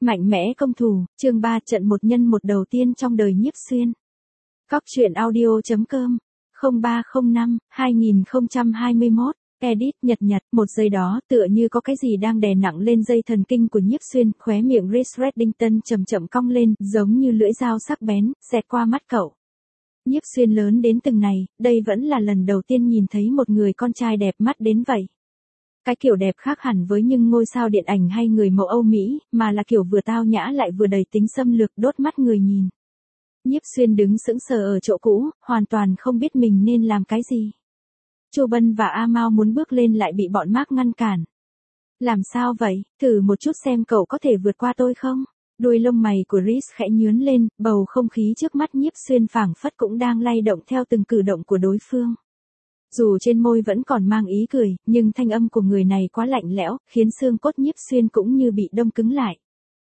Mạnh mẽ công thủ, chương 3 trận một nhân một đầu tiên trong đời Nhiếp Xuyên. Cóc truyện audio.com 0305-2021, edit Nhật, một giây đó tựa như có cái gì đang đè nặng lên dây thần kinh của Nhiếp Xuyên, khóe miệng Reese Reddington chậm chậm cong lên, giống như lưỡi dao sắc bén, xẹt qua mắt cậu. Nhiếp Xuyên lớn đến từng này, đây vẫn là lần đầu tiên nhìn thấy một người con trai đẹp mắt đến vậy. Cái kiểu đẹp khác hẳn với những ngôi sao điện ảnh hay người mẫu Âu Mỹ, mà là kiểu vừa tao nhã lại vừa đầy tính xâm lược đốt mắt người nhìn. Nhiếp Xuyên đứng sững sờ ở chỗ cũ, hoàn toàn không biết mình nên làm cái gì. Chu Bân và A Mao muốn bước lên lại bị bọn Mark ngăn cản. Làm sao vậy, thử một chút xem cậu có thể vượt qua tôi không? Đuôi lông mày của Reese khẽ nhướn lên, bầu không khí trước mắt Nhiếp Xuyên phảng phất cũng đang lay động theo từng cử động của đối phương. Dù trên môi vẫn còn mang ý cười, nhưng thanh âm của người này quá lạnh lẽo, khiến xương cốt Nhiếp Xuyên cũng như bị đông cứng lại.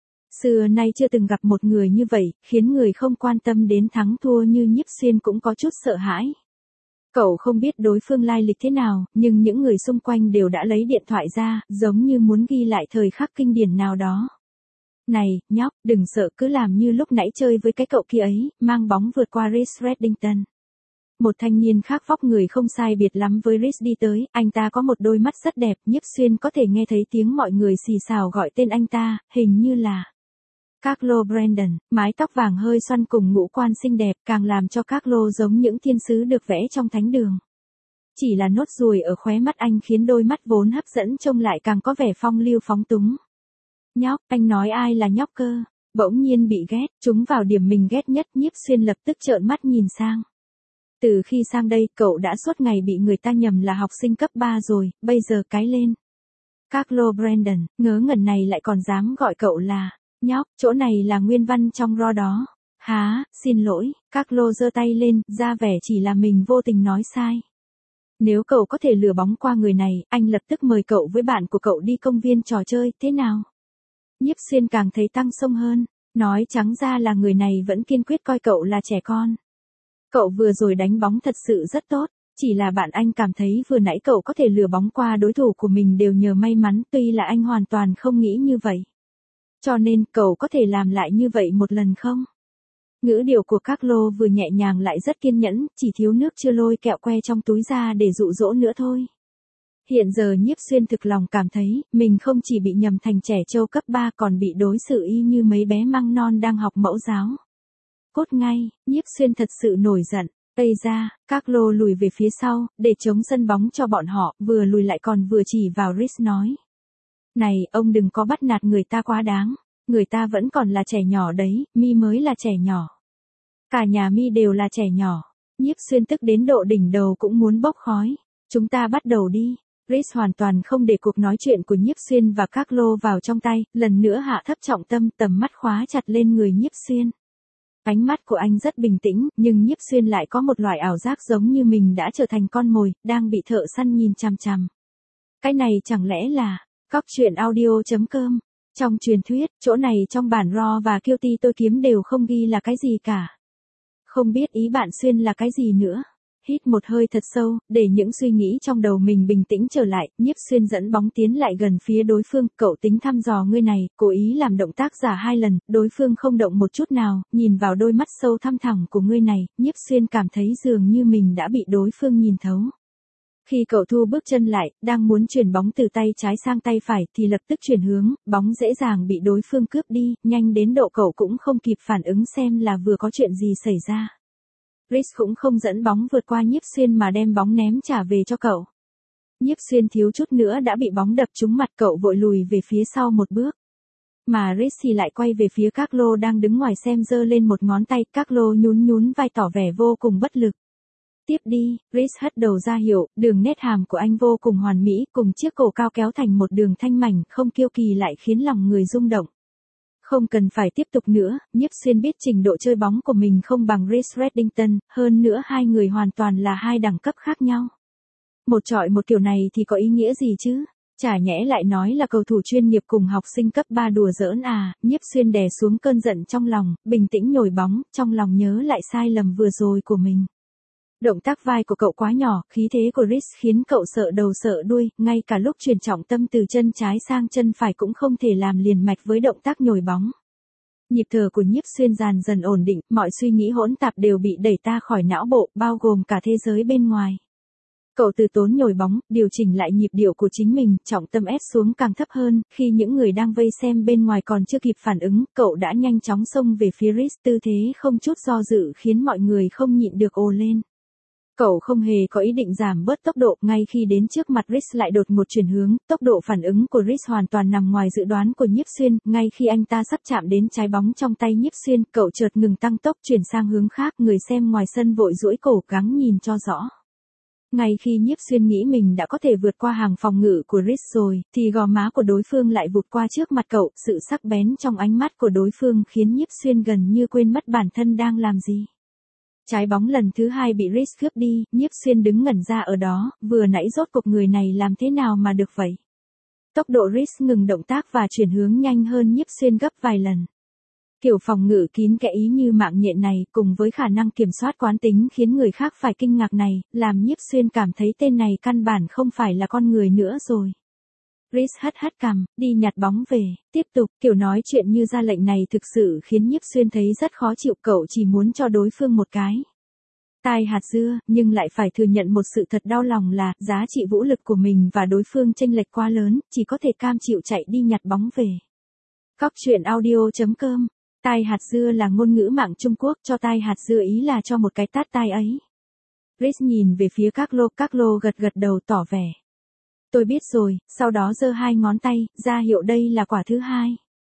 Xưa nay chưa từng gặp một người như vậy, khiến người không quan tâm đến thắng thua như Nhiếp Xuyên cũng có chút sợ hãi. Cậu không biết đối phương lai lịch thế nào, nhưng những người xung quanh đều đã lấy điện thoại ra, giống như muốn ghi lại thời khắc kinh điển nào đó. Này, nhóc, đừng sợ, cứ làm như lúc nãy chơi với cái cậu kia ấy, mang bóng vượt qua Reese Reddington. Một thanh niên khác vóc người không sai biệt lắm với Reese đi tới, anh ta có một đôi mắt rất đẹp, Nhiếp Xuyên có thể nghe thấy tiếng mọi người xì xào gọi tên anh ta, hình như là Carlo Brandon, mái tóc vàng hơi xoăn cùng ngũ quan xinh đẹp, càng làm cho Carlo giống những thiên sứ được vẽ trong thánh đường. Chỉ là nốt ruồi ở khóe mắt anh khiến đôi mắt vốn hấp dẫn trông lại càng có vẻ phong lưu phóng túng. Nhóc, anh nói ai là nhóc cơ? Bỗng nhiên bị ghét, trúng vào điểm mình ghét nhất, Nhiếp Xuyên lập tức trợn mắt nhìn sang. Từ khi sang đây, cậu đã suốt ngày bị người ta nhầm là học sinh cấp 3 rồi, bây giờ cái lên. Carlo Brandon, ngớ ngẩn này lại còn dám gọi cậu là nhóc, chỗ này là nguyên văn trong ro đó. Há, xin lỗi, Carlo giơ tay lên, ra vẻ chỉ là mình vô tình nói sai. Nếu cậu có thể lừa bóng qua người này, anh lập tức mời cậu với bạn của cậu đi công viên trò chơi, thế nào? Nhiếp Xuyên càng thấy tăng xông hơn, nói trắng ra là người này vẫn kiên quyết coi cậu là trẻ con. Cậu vừa rồi đánh bóng thật sự rất tốt, chỉ là bạn anh cảm thấy vừa nãy cậu có thể lừa bóng qua đối thủ của mình đều nhờ may mắn, tuy là anh hoàn toàn không nghĩ như vậy. Cho nên, cậu có thể làm lại như vậy một lần không? Ngữ điệu của Carlo vừa nhẹ nhàng lại rất kiên nhẫn, chỉ thiếu nước chưa lôi kẹo que trong túi ra để dụ dỗ nữa thôi. Hiện giờ Nhiếp Xuyên thực lòng cảm thấy, mình không chỉ bị nhầm thành trẻ trâu cấp 3 còn bị đối xử y như mấy bé măng non đang học mẫu giáo. Cốt ngay, Nhiếp Xuyên thật sự nổi giận. Tây ra, Carlo lùi về phía sau, để chống sân bóng cho bọn họ, vừa lùi lại còn vừa chỉ vào Reese nói. Này, ông đừng có bắt nạt người ta quá đáng. Người ta vẫn còn là trẻ nhỏ đấy, Mi mới là trẻ nhỏ. Cả nhà Mi đều là trẻ nhỏ. Nhiếp Xuyên tức đến độ đỉnh đầu cũng muốn bốc khói. Chúng ta bắt đầu đi. Reese hoàn toàn không để cuộc nói chuyện của Nhiếp Xuyên và Carlo vào trong tay, lần nữa hạ thấp trọng tâm, tầm mắt khóa chặt lên người Nhiếp Xuyên. Ánh mắt của anh rất bình tĩnh, nhưng Nhiếp Xuyên lại có một loại ảo giác giống như mình đã trở thành con mồi, đang bị thợ săn nhìn chằm chằm. Cái này chẳng lẽ là cóc truyện audio.com? Trong truyền thuyết, chỗ này trong bản Raw và Guilty tôi kiếm đều không ghi là cái gì cả. Không biết ý bạn Xuyên là cái gì nữa. Hít một hơi thật sâu, để những suy nghĩ trong đầu mình bình tĩnh trở lại, Nhiếp Xuyên dẫn bóng tiến lại gần phía đối phương, cậu tính thăm dò người này, cố ý làm động tác giả 2 lần, đối phương không động một chút nào, nhìn vào đôi mắt sâu thăm thẳm của người này, Nhiếp Xuyên cảm thấy dường như mình đã bị đối phương nhìn thấu. Khi cậu thu bước chân lại, đang muốn chuyển bóng từ tay trái sang tay phải thì lập tức chuyển hướng, bóng dễ dàng bị đối phương cướp đi, nhanh đến độ cậu cũng không kịp phản ứng xem là vừa có chuyện gì xảy ra. Reese cũng không dẫn bóng vượt qua Nhiếp Xuyên mà đem bóng ném trả về cho cậu. Nhiếp Xuyên thiếu chút nữa đã bị bóng đập trúng mặt, cậu vội lùi về phía sau một bước. Mà Reese thì lại quay về phía Carlo đang đứng ngoài xem, giơ lên một ngón tay, Carlo nhún vai tỏ vẻ vô cùng bất lực. Tiếp đi, Reese hất đầu ra hiệu, đường nét hàm của anh vô cùng hoàn mỹ, cùng chiếc cổ cao kéo thành một đường thanh mảnh, không kiêu kỳ lại khiến lòng người rung động. Không cần phải tiếp tục nữa, Nhiếp Xuyên biết trình độ chơi bóng của mình không bằng Reese Reddington, hơn nữa hai người hoàn toàn là hai đẳng cấp khác nhau. Một chọi một kiểu này thì có ý nghĩa gì chứ? Chả nhẽ lại nói là cầu thủ chuyên nghiệp cùng học sinh cấp 3 đùa giỡn à? Nhiếp Xuyên đè xuống cơn giận trong lòng, bình tĩnh nhồi bóng, trong lòng nhớ lại sai lầm vừa rồi của mình. Động tác vai của cậu quá nhỏ, khí thế của Rhys khiến cậu sợ đầu sợ đuôi, ngay cả lúc chuyển trọng tâm từ chân trái sang chân phải cũng không thể làm liền mạch với động tác nhồi bóng. Nhịp thở của Nhiếp Xuyên dần dần ổn định, mọi suy nghĩ hỗn tạp đều bị đẩy ta khỏi não bộ, bao gồm cả thế giới bên ngoài. Cậu từ tốn nhồi bóng, điều chỉnh lại nhịp điệu của chính mình, trọng tâm ép xuống càng thấp hơn, khi những người đang vây xem bên ngoài còn chưa kịp phản ứng, cậu đã nhanh chóng xông về phía Rhys, tư thế không chút do dự khiến mọi người không nhịn được ồ lên. Cậu không hề có ý định giảm bớt tốc độ, ngay khi đến trước mặt Rhys lại đột ngột chuyển hướng, tốc độ phản ứng của Rhys hoàn toàn nằm ngoài dự đoán của Nhiếp Xuyên, ngay khi anh ta sắp chạm đến trái bóng trong tay Nhiếp Xuyên, cậu chợt ngừng tăng tốc chuyển sang hướng khác, người xem ngoài sân vội duỗi cổ gắng nhìn cho rõ. Ngay khi Nhiếp Xuyên nghĩ mình đã có thể vượt qua hàng phòng ngự của Rhys rồi, thì gò má của đối phương lại vụt qua trước mặt cậu, sự sắc bén trong ánh mắt của đối phương khiến Nhiếp Xuyên gần như quên mất bản thân đang làm gì. Trái bóng lần thứ hai bị Rhys cướp đi, Nhiếp Xuyên đứng ngẩn ra ở đó, vừa nãy rốt cuộc người này làm thế nào mà được vậy? Tốc độ Rhys ngừng động tác và chuyển hướng nhanh hơn Nhiếp Xuyên gấp vài lần. Kiểu phòng ngự kín kẽ ý như mạng nhện này, cùng với khả năng kiểm soát quán tính khiến người khác phải kinh ngạc này, làm Nhiếp Xuyên cảm thấy tên này căn bản không phải là con người nữa rồi. Rhys hất hất cằm, đi nhặt bóng về, tiếp tục, kiểu nói chuyện như ra lệnh này thực sự khiến Nhiếp Xuyên thấy rất khó chịu, cậu chỉ muốn cho đối phương một cái tai hạt dưa, nhưng lại phải thừa nhận một sự thật đau lòng là, giá trị vũ lực của mình và đối phương chênh lệch quá lớn, chỉ có thể cam chịu chạy đi nhặt bóng về. Cóc truyện audio.com. Tai hạt dưa là ngôn ngữ mạng Trung Quốc, cho tai hạt dưa ý là cho một cái tát tai ấy. Rhys nhìn về phía Các Lô gật gật đầu tỏ vẻ. Tôi biết rồi, sau đó giơ hai ngón tay, ra hiệu đây là quả thứ hai.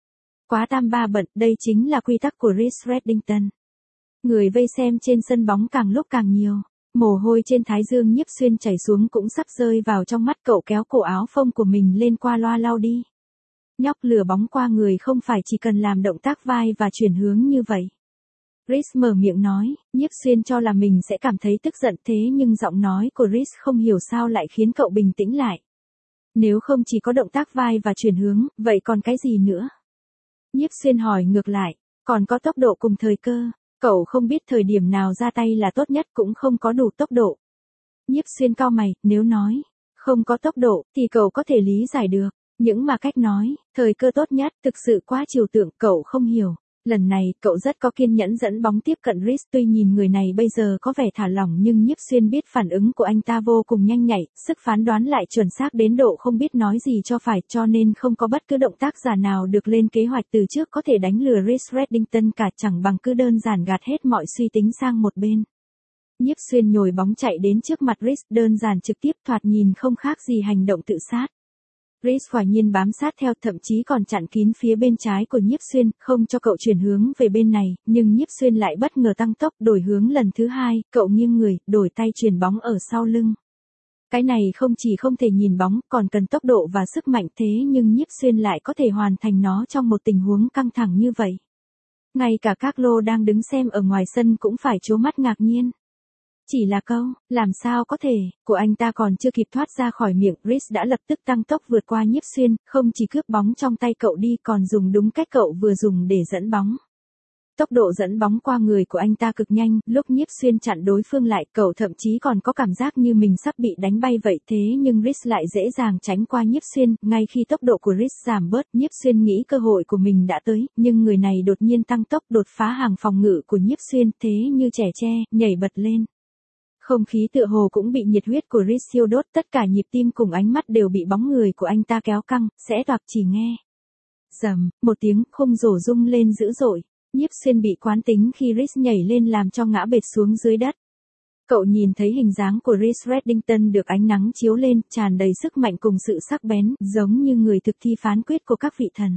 Quá tam ba bận, đây chính là quy tắc của Rhys Reddington. Người vây xem trên sân bóng càng lúc càng nhiều. Mồ hôi trên thái dương Nhiếp Xuyên chảy xuống cũng sắp rơi vào trong mắt, cậu kéo cổ áo phông của mình lên qua loa lau đi. Nhóc lừa bóng qua người không phải chỉ cần làm động tác vai và chuyển hướng như vậy. Rhys mở miệng nói, Nhiếp Xuyên cho là mình sẽ cảm thấy tức giận, thế nhưng giọng nói của Rhys không hiểu sao lại khiến cậu bình tĩnh lại. Nếu không chỉ có động tác vai và chuyển hướng, vậy còn cái gì nữa? Nhiếp Xuyên hỏi ngược lại, còn có tốc độ cùng thời cơ, cậu không biết thời điểm nào ra tay là tốt nhất, cũng không có đủ tốc độ. Nhiếp Xuyên cau mày, nếu nói không có tốc độ thì cậu có thể lý giải được, nhưng mà cách nói thời cơ tốt nhất thực sự quá trừu tượng, cậu không hiểu. Lần này, cậu rất có kiên nhẫn dẫn bóng tiếp cận Rhys, tuy nhìn người này bây giờ có vẻ thả lỏng nhưng Nhiếp Xuyên biết phản ứng của anh ta vô cùng nhanh nhạy, sức phán đoán lại chuẩn xác đến độ không biết nói gì cho phải, cho nên không có bất cứ động tác giả nào được lên kế hoạch từ trước có thể đánh lừa Rhys Reddington cả, chẳng bằng cứ đơn giản gạt hết mọi suy tính sang một bên. Nhiếp Xuyên nhồi bóng chạy đến trước mặt Rhys, đơn giản trực tiếp, thoạt nhìn không khác gì hành động tự sát. Rhys quả nhiên bám sát theo, thậm chí còn chặn kín phía bên trái của Nhiếp Xuyên, không cho cậu chuyển hướng về bên này, nhưng Nhiếp Xuyên lại bất ngờ tăng tốc, đổi hướng lần thứ hai, cậu nghiêng người, đổi tay chuyền bóng ở sau lưng. Cái này không chỉ không thể nhìn bóng, còn cần tốc độ và sức mạnh, thế nhưng Nhiếp Xuyên lại có thể hoàn thành nó trong một tình huống căng thẳng như vậy. Ngay cả các lô đang đứng xem ở ngoài sân cũng phải trố mắt ngạc nhiên. Chỉ là câu, làm sao có thể, của anh ta còn chưa kịp thoát ra khỏi miệng, Rhys đã lập tức tăng tốc vượt qua Nhiếp Xuyên, không chỉ cướp bóng trong tay cậu đi còn dùng đúng cách cậu vừa dùng để dẫn bóng. Tốc độ dẫn bóng qua người của anh ta cực nhanh, lúc Nhiếp Xuyên chặn đối phương lại, cậu thậm chí còn có cảm giác như mình sắp bị đánh bay vậy, thế nhưng Rhys lại dễ dàng tránh qua Nhiếp Xuyên, ngay khi tốc độ của Rhys giảm bớt, Nhiếp Xuyên nghĩ cơ hội của mình đã tới, nhưng người này đột nhiên tăng tốc đột phá hàng phòng ngự của Nhiếp Xuyên, thế như trẻ tre, nhảy bật lên. Không khí tựa hồ cũng bị nhiệt huyết của Rhys thiêu đốt, tất cả nhịp tim cùng ánh mắt đều bị bóng người của anh ta kéo căng, sẽ toạc, chỉ nghe. Rầm, một tiếng, khung rổ rung lên dữ dội. Nhiếp Xuyên bị quán tính khi Rhys nhảy lên làm cho ngã bệt xuống dưới đất. Cậu nhìn thấy hình dáng của Rhys Reddington được ánh nắng chiếu lên, tràn đầy sức mạnh cùng sự sắc bén, giống như người thực thi phán quyết của các vị thần.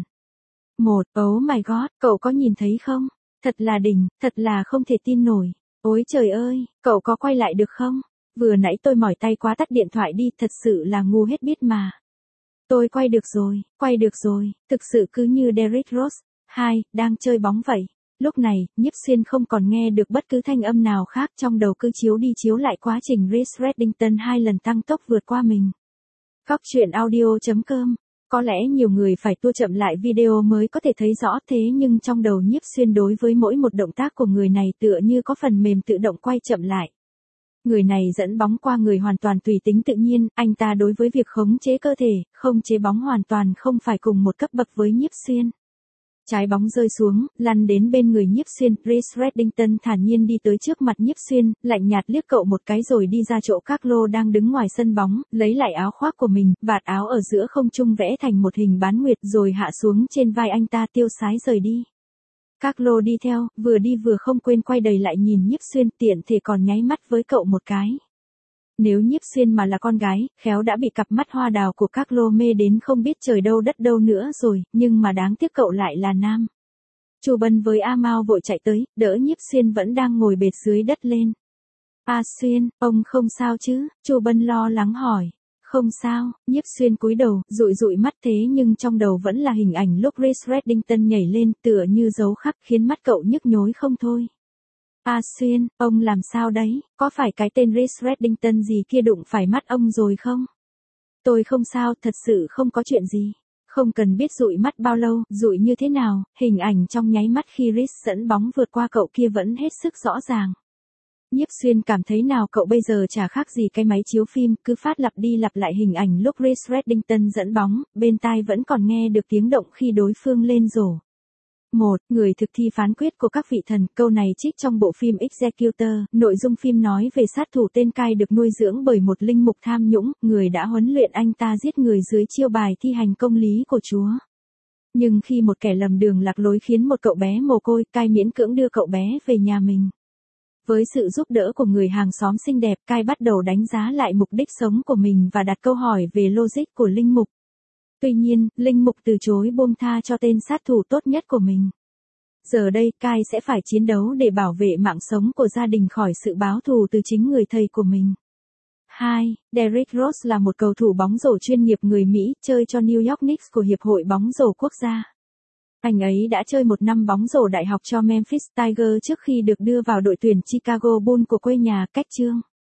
Oh my god, cậu có nhìn thấy không? Thật là đỉnh, thật là không thể tin nổi. Ôi trời ơi, cậu có quay lại được không? Vừa nãy tôi mỏi tay quá, tắt điện thoại đi, thật sự là ngu hết biết mà. Tôi quay được rồi, thực sự cứ như Derrick Rose, đang chơi bóng vậy. Lúc này, Nhiếp Xuyên không còn nghe được bất cứ thanh âm nào khác, trong đầu cứ chiếu đi chiếu lại quá trình Rhys Reddington 2 lần tăng tốc vượt qua mình. Cóc truyện audio.com. Có lẽ nhiều người phải tua chậm lại video mới có thể thấy rõ, thế nhưng trong đầu Nhiếp Xuyên đối với mỗi một động tác của người này tựa như có phần mềm tự động quay chậm lại. Người này dẫn bóng qua người hoàn toàn tùy tính tự nhiên, anh ta đối với việc khống chế cơ thể, không chế bóng hoàn toàn không phải cùng một cấp bậc với Nhiếp Xuyên. Trái bóng rơi xuống, lăn đến bên người Nhiếp Xuyên, Reece Reddington thản nhiên đi tới trước mặt Nhiếp Xuyên, lạnh nhạt liếc cậu một cái rồi đi ra chỗ Carlo đang đứng ngoài sân bóng, lấy lại áo khoác của mình, vạt áo ở giữa không trung vẽ thành một hình bán nguyệt rồi hạ xuống trên vai anh ta tiêu sái rời đi. Carlo đi theo, vừa đi vừa không quên quay đầy lại nhìn Nhiếp Xuyên, tiện thể còn nháy mắt với cậu một cái. Nếu Nhiếp Xuyên mà là con gái, khéo đã bị cặp mắt hoa đào của Carlo mê đến không biết trời đâu đất đâu nữa rồi, nhưng mà đáng tiếc cậu lại là nam. Chu Bân với A Mao vội chạy tới, đỡ Nhiếp Xuyên vẫn đang ngồi bệt dưới đất lên. A Xuyên, ông không sao chứ? Chu Bân lo lắng hỏi. Không sao, Nhiếp Xuyên cúi đầu, dụi dụi mắt thế nhưng trong đầu vẫn là hình ảnh lúc Reece Reddington nhảy lên tựa như dấu khắc khiến mắt cậu nhức nhối không thôi. A Xuyên, ông làm sao đấy, có phải cái tên Reece Reddington gì kia đụng phải mắt ông rồi không? Tôi không sao, thật sự không có chuyện gì. Không cần biết dụi mắt bao lâu, dụi như thế nào, hình ảnh trong nháy mắt khi Reece dẫn bóng vượt qua cậu kia vẫn hết sức rõ ràng. Nhiếp Xuyên cảm thấy nào cậu bây giờ chả khác gì cái máy chiếu phim, cứ phát lặp đi lặp lại hình ảnh lúc Reece Reddington dẫn bóng, bên tai vẫn còn nghe được tiếng động khi đối phương lên rổ. Người thực thi phán quyết của các vị thần, câu này trích trong bộ phim Executor, nội dung phim nói về sát thủ tên Cai được nuôi dưỡng bởi một linh mục tham nhũng, người đã huấn luyện anh ta giết người dưới chiêu bài thi hành công lý của Chúa. Nhưng khi một kẻ lầm đường lạc lối khiến một cậu bé mồ côi, Cai miễn cưỡng đưa cậu bé về nhà mình. Với sự giúp đỡ của người hàng xóm xinh đẹp, Cai bắt đầu đánh giá lại mục đích sống của mình và đặt câu hỏi về logic của linh mục. Tuy nhiên, linh mục từ chối buông tha cho tên sát thủ tốt nhất của mình. Giờ đây, Cai sẽ phải chiến đấu để bảo vệ mạng sống của gia đình khỏi sự báo thù từ chính người thầy của mình. 2. Derrick Rose là một cầu thủ bóng rổ chuyên nghiệp người Mỹ, chơi cho New York Knicks của Hiệp hội bóng rổ quốc gia. Anh ấy đã chơi một năm bóng rổ đại học cho Memphis Tigers trước khi được đưa vào đội tuyển Chicago Bulls của quê nhà, cách chương.